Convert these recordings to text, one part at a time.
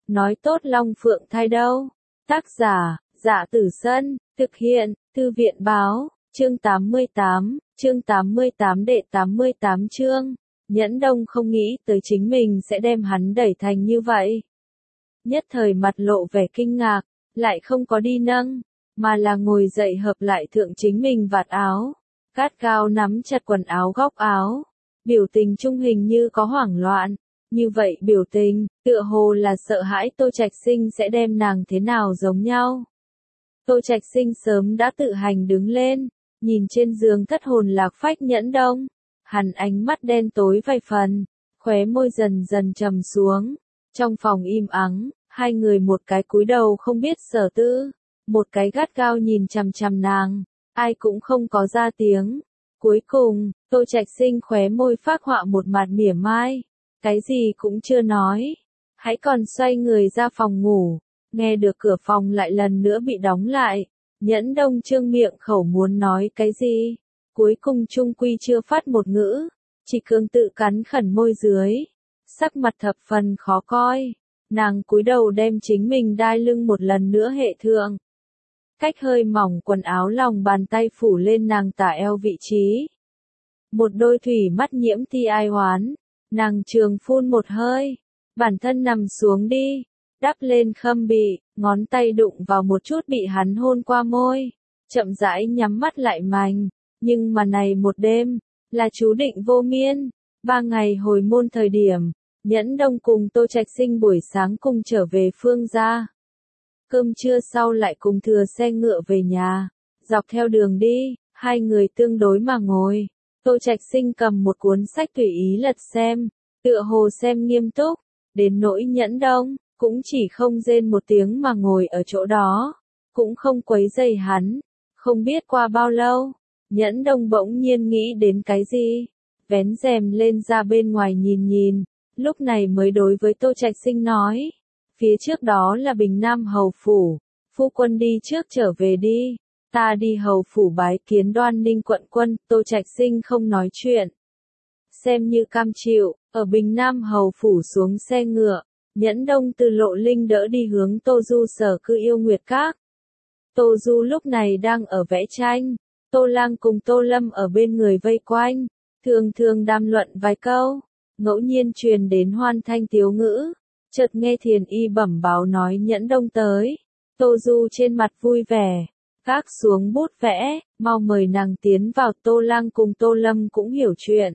nói tốt Long Phượng thai đâu. Tác giả, Dạ Tử Sân, thực hiện, Thư viện Báo, chương 88 đệ 88 chương. Nhẫn Đông không nghĩ tới chính mình sẽ đem hắn đẩy thành như vậy. Nhất thời mặt lộ vẻ kinh ngạc, lại không có đi nâng, mà là ngồi dậy hợp lại thượng chính mình vạt áo, gắt gao nắm chặt quần áo góc áo, biểu tình trung hình như có hoảng loạn, như vậy biểu tình, tựa hồ là sợ hãi Tô Trạch Sinh sẽ đem nàng thế nào giống nhau. Tô Trạch Sinh sớm đã tự hành đứng lên, nhìn trên giường thất hồn lạc phách Nhẫn Đông, hắn ánh mắt đen tối vài phần, khóe môi dần dần trầm xuống, trong phòng im ắng, hai người một cái cúi đầu không biết sở tư, một cái gắt gao nhìn chằm chằm nàng, ai cũng không có ra tiếng. Cuối cùng, Tô Trạch Sinh khóe môi phác họa một mặt mỉa mai, cái gì cũng chưa nói, hãy còn xoay người ra phòng ngủ, nghe được cửa phòng lại lần nữa bị đóng lại, Nhẫn Đông trương miệng khẩu muốn nói cái gì, cuối cùng trung quy chưa phát một ngữ, chỉ cường tự cắn khẩn môi dưới, sắc mặt thập phần khó coi, nàng cúi đầu đem chính mình đai lưng một lần nữa hệ thượng. Cách hơi mỏng quần áo lòng bàn tay phủ lên nàng tả eo vị trí. Một đôi thủy mắt nhiễm ti ai hoán, nàng trường phun một hơi, bản thân nằm xuống đi, đắp lên khâm bị, ngón tay đụng vào một chút bị hắn hôn qua môi, chậm rãi nhắm mắt lại mành, nhưng mà này một đêm, là chú định vô miên, 3 ngày hồi môn thời điểm, Nhẫn Đông cùng Tô Trạch Sinh buổi sáng cùng trở về Phương gia. Cơm trưa sau lại cùng thừa xe ngựa về nhà, dọc theo đường đi, hai người tương đối mà ngồi, Tô Trạch Sinh cầm một cuốn sách tùy ý lật xem, tựa hồ xem nghiêm túc, đến nỗi Nhẫn Đông, cũng chỉ không rên một tiếng mà ngồi ở chỗ đó, cũng không quấy rầy hắn, không biết qua bao lâu, Nhẫn Đông bỗng nhiên nghĩ đến cái gì, vén rèm lên ra bên ngoài nhìn nhìn, lúc này mới đối với Tô Trạch Sinh nói. Phía trước đó là Bình Nam hầu phủ, phu quân đi trước trở về đi, ta đi hầu phủ bái kiến Đoan Ninh quận quân. Tô Trạch Sinh không nói chuyện, xem như cam chịu, ở Bình Nam hầu phủ xuống xe ngựa, Nhẫn Đông từ Lộ Linh đỡ đi hướng Tô Du sở cư Yêu Nguyệt Các. Tô Du lúc này đang ở vẽ tranh, Tô Lang cùng Tô Lâm ở bên người vây quanh, thường thường đàm luận vài câu, ngẫu nhiên truyền đến hoan thanh tiếu ngữ. Chợt nghe Thiền Y bẩm báo nói Nhẫn Đông tới, Tô Du trên mặt vui vẻ, gác xuống bút vẽ, mau mời nàng tiến vào. Tô Lang cùng Tô Lâm cũng hiểu chuyện.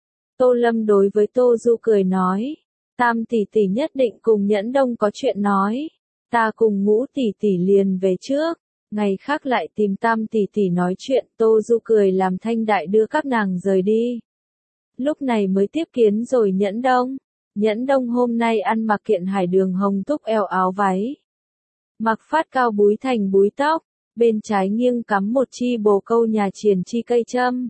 Tô Lâm đối với Tô Du cười nói, Tam tỷ tỷ nhất định cùng Nhẫn Đông có chuyện nói, ta cùng Ngũ tỷ tỷ liền về trước, ngày khác lại tìm Tam tỷ tỷ nói chuyện. Tô Du cười làm thanh đại đưa các nàng rời đi. Lúc này mới tiếp kiến rồi Nhẫn Đông. Nhẫn Đông hôm nay ăn mặc kiện hải đường hồng túc eo áo váy, mặc phát cao búi thành búi tóc, bên trái nghiêng cắm một chi bồ câu nhà triền chi cây châm.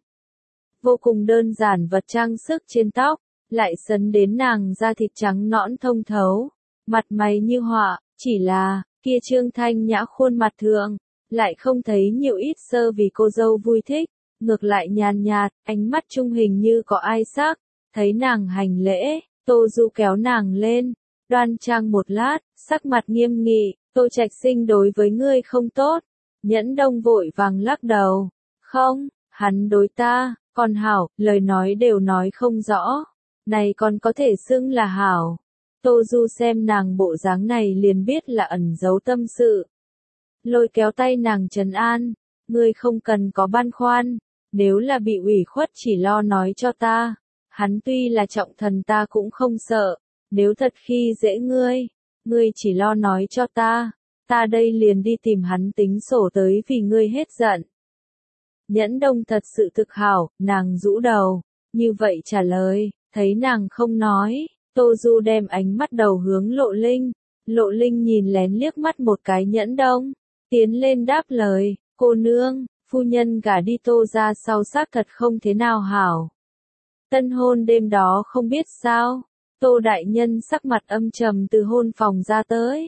Vô cùng đơn giản vật trang sức trên tóc, lại sấn đến nàng da thịt trắng nõn thông thấu, mặt mày như họa, chỉ là, kia trương thanh nhã khuôn mặt thượng, lại không thấy nhiều ít sơ vì cô dâu vui thích, ngược lại nhàn nhạt, ánh mắt trung hình như có ai sắc, thấy nàng hành lễ. Tô Du kéo nàng lên, đoan trang một lát, sắc mặt nghiêm nghị, Tô Trạch Sinh đối với ngươi không tốt. Nhẫn Đông vội vàng lắc đầu, không, hắn đối ta, còn hảo, lời nói đều nói không rõ, này còn có thể xưng là hảo. Tô Du xem nàng bộ dáng này liền biết là ẩn giấu tâm sự. Lôi kéo tay nàng trấn an, ngươi không cần có băn khoăn, nếu là bị ủy khuất chỉ lo nói cho ta. Hắn tuy là trọng thần ta cũng không sợ, nếu thật khi dễ ngươi chỉ lo nói cho ta đây liền đi tìm hắn tính sổ tới vì ngươi hết giận. Nhẫn Đông thật sự thực hảo, nàng rũ đầu, như vậy trả lời, thấy nàng không nói, Tô Du đem ánh mắt đầu hướng Lộ Linh nhìn lén liếc mắt một cái Nhẫn Đông, tiến lên đáp lời, cô nương, phu nhân gả đi Tô ra sau xác thật không thế nào hảo. Tân hôn đêm đó không biết sao, Tô đại nhân sắc mặt âm trầm từ hôn phòng ra tới.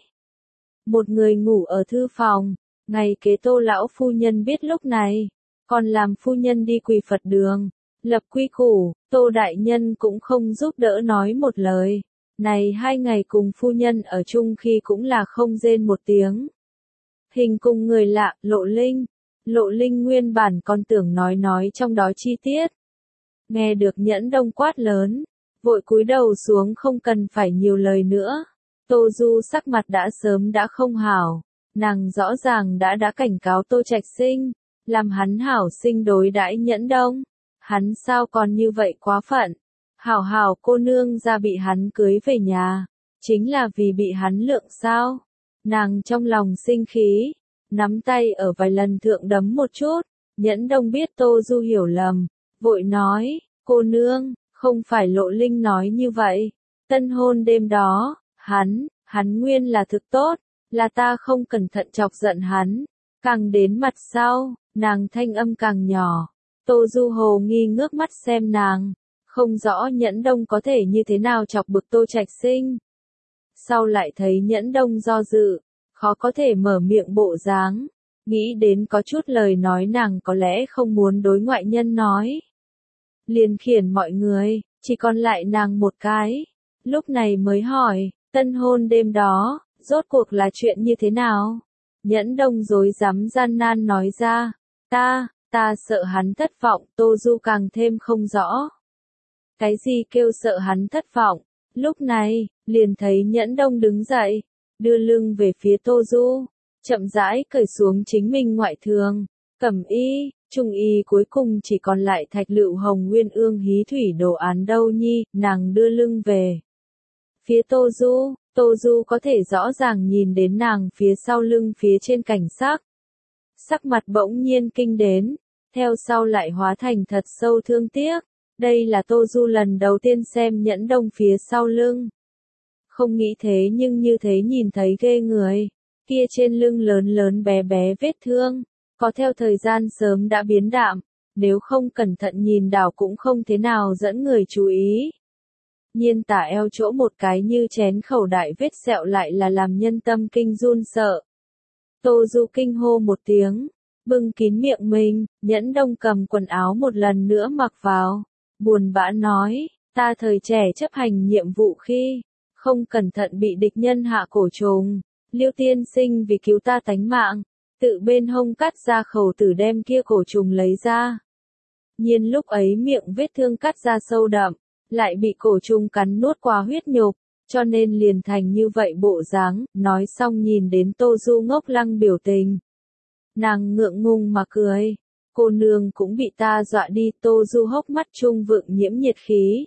Một người ngủ ở thư phòng, ngày kế Tô lão phu nhân biết lúc này, còn làm phu nhân đi quỳ Phật đường, lập quy củ, Tô đại nhân cũng không giúp đỡ nói một lời, Này 2 ngày cùng phu nhân ở chung khi cũng là không rên một tiếng. Hình cùng người lạ, Lộ Linh. Lộ Linh nguyên bản còn tưởng nói trong đó chi tiết. Nghe được Nhẫn Đông quát lớn, vội cúi đầu xuống không cần phải nhiều lời nữa. Tô Du sắc mặt đã sớm đã không hảo, nàng rõ ràng đã cảnh cáo Tô Trạch Sinh, làm hắn hảo sinh đối đãi Nhẫn Đông. Hắn sao còn như vậy quá phận, hảo cô nương ra bị hắn cưới về nhà, chính là vì bị hắn lượng sao. Nàng trong lòng sinh khí, nắm tay ở vài lần thượng đấm một chút. Nhẫn Đông biết Tô Du hiểu lầm, vội nói, cô nương, không phải Lộ Linh nói như vậy. Tân hôn đêm đó, hắn nguyên là thực tốt, là ta không cẩn thận chọc giận hắn. Càng đến mặt sau, nàng thanh âm càng nhỏ. Tô Du hồ nghi ngước mắt xem nàng, không rõ Nhẫn Đông có thể như thế nào chọc bực Tô Trạch Sinh. Sau lại thấy Nhẫn Đông do dự, khó có thể mở miệng bộ dáng, nghĩ đến có chút lời nói nàng có lẽ không muốn đối ngoại nhân nói. Liền khiển mọi người, chỉ còn lại nàng một cái, lúc này mới hỏi, tân hôn đêm đó, rốt cuộc là chuyện như thế nào? Nhẫn Đông rối rắm gian nan nói ra, ta sợ hắn thất vọng. Tô Du càng thêm không rõ. Cái gì kêu sợ hắn thất vọng? Lúc này, liền thấy Nhẫn Đông đứng dậy, đưa lưng về phía Tô Du, chậm rãi cởi xuống chính mình ngoại thường, cẩm y, trung y cuối cùng chỉ còn lại Thạch Lựu Hồng Nguyên Ương hí thủy đồ án đâu nhi. Nàng đưa lưng về phía Tô Du có thể rõ ràng nhìn đến nàng phía sau lưng phía trên cảnh sắc mặt bỗng nhiên kinh đến, theo sau lại hóa thành thật sâu thương tiếc. Đây là Tô Du lần đầu tiên xem Nhẫn Đông phía sau lưng. Không nghĩ thế nhưng như thế nhìn thấy ghê người, kia trên lưng lớn lớn bé bé vết thương, có theo thời gian sớm đã biến đạm, nếu không cẩn thận nhìn đảo cũng không thế nào dẫn người chú ý. Nhiên tả eo chỗ một cái như chén khẩu đại vết sẹo lại là làm nhân tâm kinh run sợ. Tô Du kinh hô một tiếng, bưng kín miệng mình. Nhẫn Đông cầm quần áo một lần nữa mặc vào, buồn bã nói, ta thời trẻ chấp hành nhiệm vụ khi không cẩn thận bị địch nhân hạ cổ trùng, Liêu tiên sinh vì cứu ta tánh mạng, tự bên hông cắt ra khẩu tử đem kia cổ trùng lấy ra. Nhiên lúc ấy miệng vết thương cắt ra sâu đậm, lại bị cổ trùng cắn nuốt qua huyết nhục, cho nên liền thành như vậy bộ dáng. Nói xong nhìn đến Tô Du ngốc lăng biểu tình, nàng ngượng ngùng mà cười, cô nương cũng bị ta dọa đi. Tô Du hốc mắt trung vượng nhiễm nhiệt khí,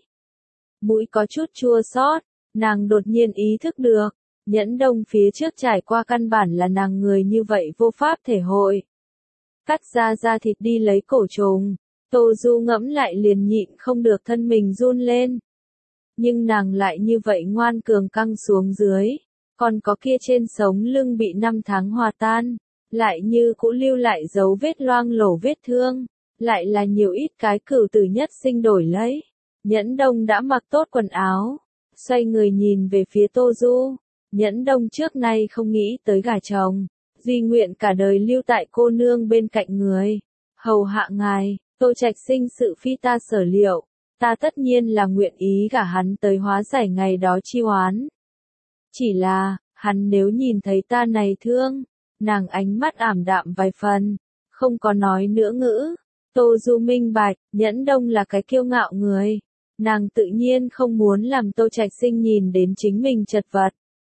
mũi có chút chua xót. Nàng đột nhiên ý thức được, Nhẫn Đông phía trước trải qua căn bản là nàng người như vậy vô pháp thể hội. Cắt ra da thịt đi lấy cổ trùng, Tô Du ngẫm lại liền nhịn không được thân mình run lên. Nhưng nàng lại như vậy ngoan cường căng xuống dưới, còn có kia trên sống lưng bị 5 tháng hòa tan, lại như cũ lưu lại dấu vết loang lổ vết thương, lại là nhiều ít cái cửu tử nhất sinh đổi lấy. Nhẫn Đông đã mặc tốt quần áo, xoay người nhìn về phía Tô Du. Nhẫn Đông trước nay không nghĩ tới gả chồng, duy nguyện cả đời lưu tại cô nương bên cạnh người, hầu hạ ngài. Tô Trạch Sinh sự phi ta sở liệu, ta tất nhiên là nguyện ý gả hắn tới hóa giải ngày đó chi oán. Chỉ là, hắn nếu nhìn thấy ta này thương, nàng ánh mắt ảm đạm vài phần, không có nói nữa ngữ. Tô Du minh bạch, Nhẫn Đông là cái kiêu ngạo người, nàng tự nhiên không muốn làm Tô Trạch Sinh nhìn đến chính mình chật vật.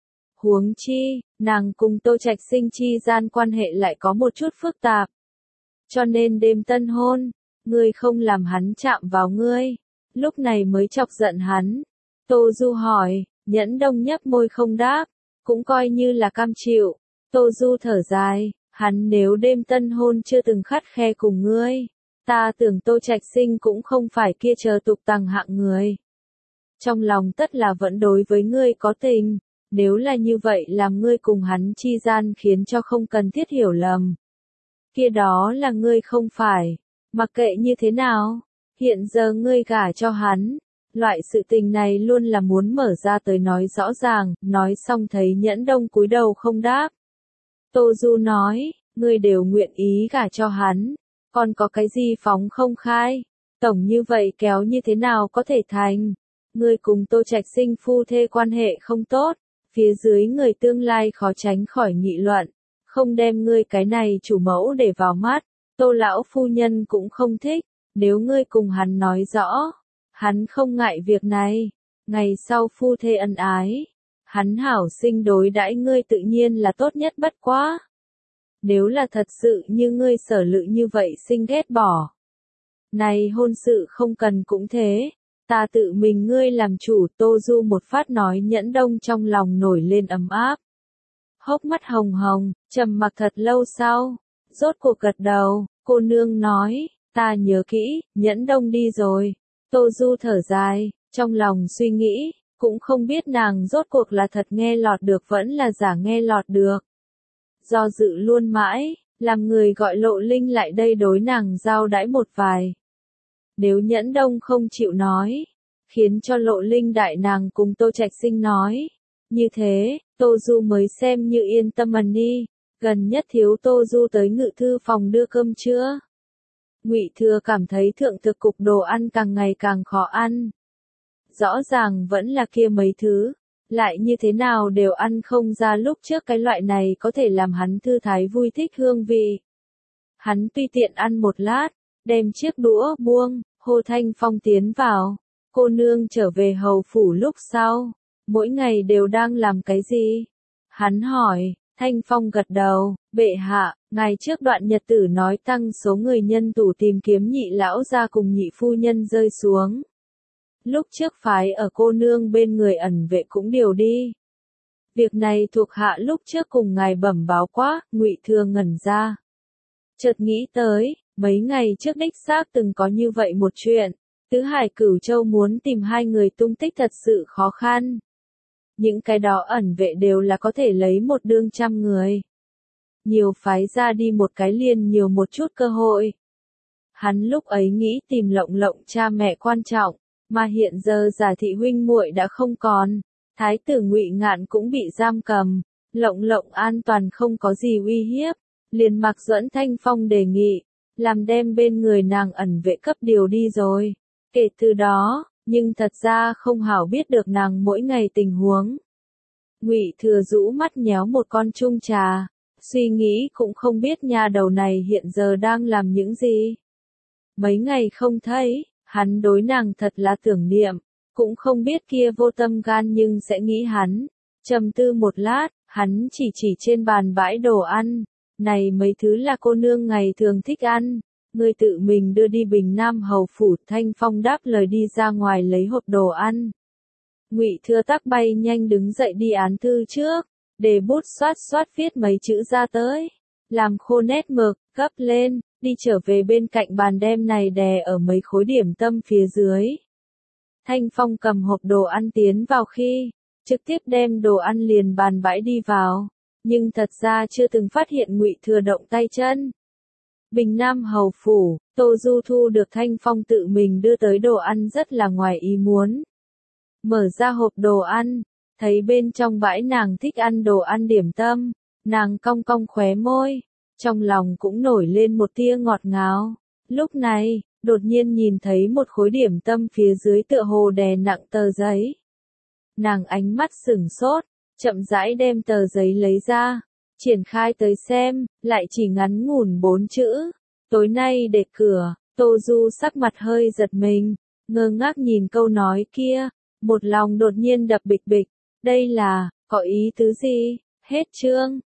Huống chi, nàng cùng Tô Trạch Sinh chi gian quan hệ lại có một chút phức tạp. Cho nên đêm tân hôn, ngươi không làm hắn chạm vào ngươi, lúc này mới chọc giận hắn. Tô Du hỏi, Nhẫn Đông nhấp môi không đáp, cũng coi như là cam chịu. Tô Du thở dài, hắn nếu đêm tân hôn chưa từng khắt khe cùng ngươi, ta tưởng Tô Trạch Sinh cũng không phải kia chờ tục tằng hạng người. Trong lòng tất là vẫn đối với ngươi có tình, nếu là như vậy làm ngươi cùng hắn chi gian khiến cho không cần thiết hiểu lầm. Kia đó là ngươi không phải, mặc kệ như thế nào, hiện giờ ngươi gả cho hắn, loại sự tình này luôn là muốn mở ra tới nói rõ ràng. Nói xong thấy Nhẫn Đông cúi đầu không đáp. Tô Du nói, ngươi đều nguyện ý gả cho hắn, còn có cái gì phóng không khai, tổng như vậy kéo như thế nào có thể thành. Ngươi cùng Tô Trạch Sinh phu thê quan hệ không tốt, phía dưới người tương lai khó tránh khỏi nghị luận, không đem ngươi cái này chủ mẫu để vào mắt, Tô lão phu nhân cũng không thích, nếu ngươi cùng hắn nói rõ, hắn không ngại việc này, ngày sau phu thê ân ái, hắn hảo sinh đối đãi ngươi tự nhiên là tốt nhất bất quá. Nếu là thật sự như ngươi sở lự như vậy sinh ghét bỏ. Này hôn sự không cần cũng thế, ta tự mình ngươi làm chủ. Tô Du một phát nói Nhẫn Đông trong lòng nổi lên ấm áp. Hốc mắt hồng hồng, trầm mặc thật lâu sau, rốt cuộc gật đầu, cô nương nói, ta nhớ kỹ, Nhẫn Đông đi rồi. Tô Du thở dài, trong lòng suy nghĩ, cũng không biết nàng rốt cuộc là thật nghe lọt được vẫn là giả nghe lọt được. Do dự luôn mãi, làm người gọi Lộ Linh lại đây đối nàng giao đãi một vài. Nếu Nhẫn Đông không chịu nói, khiến cho Lộ Linh đại nàng cùng Tô Trạch Sinh nói. Như thế, Tô Du mới xem như yên tâm đi, gần nhất thiếu Tô Du tới ngự thư phòng đưa cơm trưa. Ngụy Thừa cảm thấy thượng thực cục đồ ăn càng ngày càng khó ăn. Rõ ràng vẫn là kia mấy thứ, lại như thế nào đều ăn không ra lúc trước cái loại này có thể làm hắn thư thái vui thích hương vị. Hắn tùy tiện ăn một lát, đem chiếc đũa buông, hô Thanh Phong tiến vào. Cô nương trở về hầu phủ lúc sau, mỗi ngày đều đang làm cái gì? Hắn hỏi, Thanh Phong gật đầu, bệ hạ, ngày trước đoạn nhật tử nói tăng số người nhân tủ tìm kiếm nhị lão gia cùng nhị phu nhân rơi xuống. Lúc trước phái ở cô nương bên người ẩn vệ cũng điều đi. Việc này thuộc hạ lúc trước cùng ngài bẩm báo quá, Ngụy Thừa ngẩn ra. Chợt nghĩ tới, mấy ngày trước đích xác từng có như vậy một chuyện, Tứ Hải Cửu Châu muốn tìm hai người tung tích thật sự khó khăn. Những cái đó ẩn vệ đều là có thể lấy một đương trăm người. Nhiều phái ra đi một cái liền nhiều một chút cơ hội. Hắn lúc ấy nghĩ tìm Lộng Lộng cha mẹ quan trọng. Mà hiện giờ Giả thị huynh muội đã không còn, thái tử Ngụy Ngạn cũng bị giam cầm, Lộng Lộng an toàn không có gì uy hiếp, liền mặc Duẫn Thanh Phong đề nghị, làm đem bên người nàng ẩn vệ cấp điều đi rồi. Kể từ đó, nhưng thật ra không hảo biết được nàng mỗi ngày tình huống. Ngụy Thừa rũ mắt nhéo một con chung trà, suy nghĩ cũng không biết nha đầu này hiện giờ đang làm những gì. Mấy ngày không thấy. Hắn đối nàng thật là tưởng niệm, cũng không biết kia vô tâm gan nhưng sẽ nghĩ hắn. Trầm tư một lát, hắn chỉ trên bàn bãi đồ ăn, này mấy thứ là cô nương ngày thường thích ăn, ngươi tự mình đưa đi Bình Nam hầu phủ. Thanh Phong đáp lời đi ra ngoài lấy hộp đồ ăn. Ngụy Thừa tắc bay nhanh đứng dậy đi án thư trước, để bút xoát viết mấy chữ ra tới, làm khô nét mực, gấp lên. Đi trở về bên cạnh bàn đem này đè ở mấy khối điểm tâm phía dưới. Thanh Phong cầm hộp đồ ăn tiến vào khi, trực tiếp đem đồ ăn liền bàn bãi đi vào, nhưng thật ra chưa từng phát hiện Ngụy Thừa động tay chân. Bình Nam hầu phủ, Tô Du thu được Thanh Phong tự mình đưa tới đồ ăn rất là ngoài ý muốn. Mở ra hộp đồ ăn, thấy bên trong bãi nàng thích ăn đồ ăn điểm tâm, nàng cong cong khóe môi. Trong lòng cũng nổi lên một tia ngọt ngào. Lúc này, đột nhiên nhìn thấy một khối điểm tâm phía dưới tựa hồ đè nặng tờ giấy. Nàng ánh mắt sửng sốt, chậm rãi đem tờ giấy lấy ra, triển khai tới xem, lại chỉ ngắn ngủn 4 chữ. Tối nay để cửa, Tô Du sắc mặt hơi giật mình, ngơ ngác nhìn câu nói kia, một lòng đột nhiên đập bịch bịch. Đây là, có ý tứ gì? Hết chương.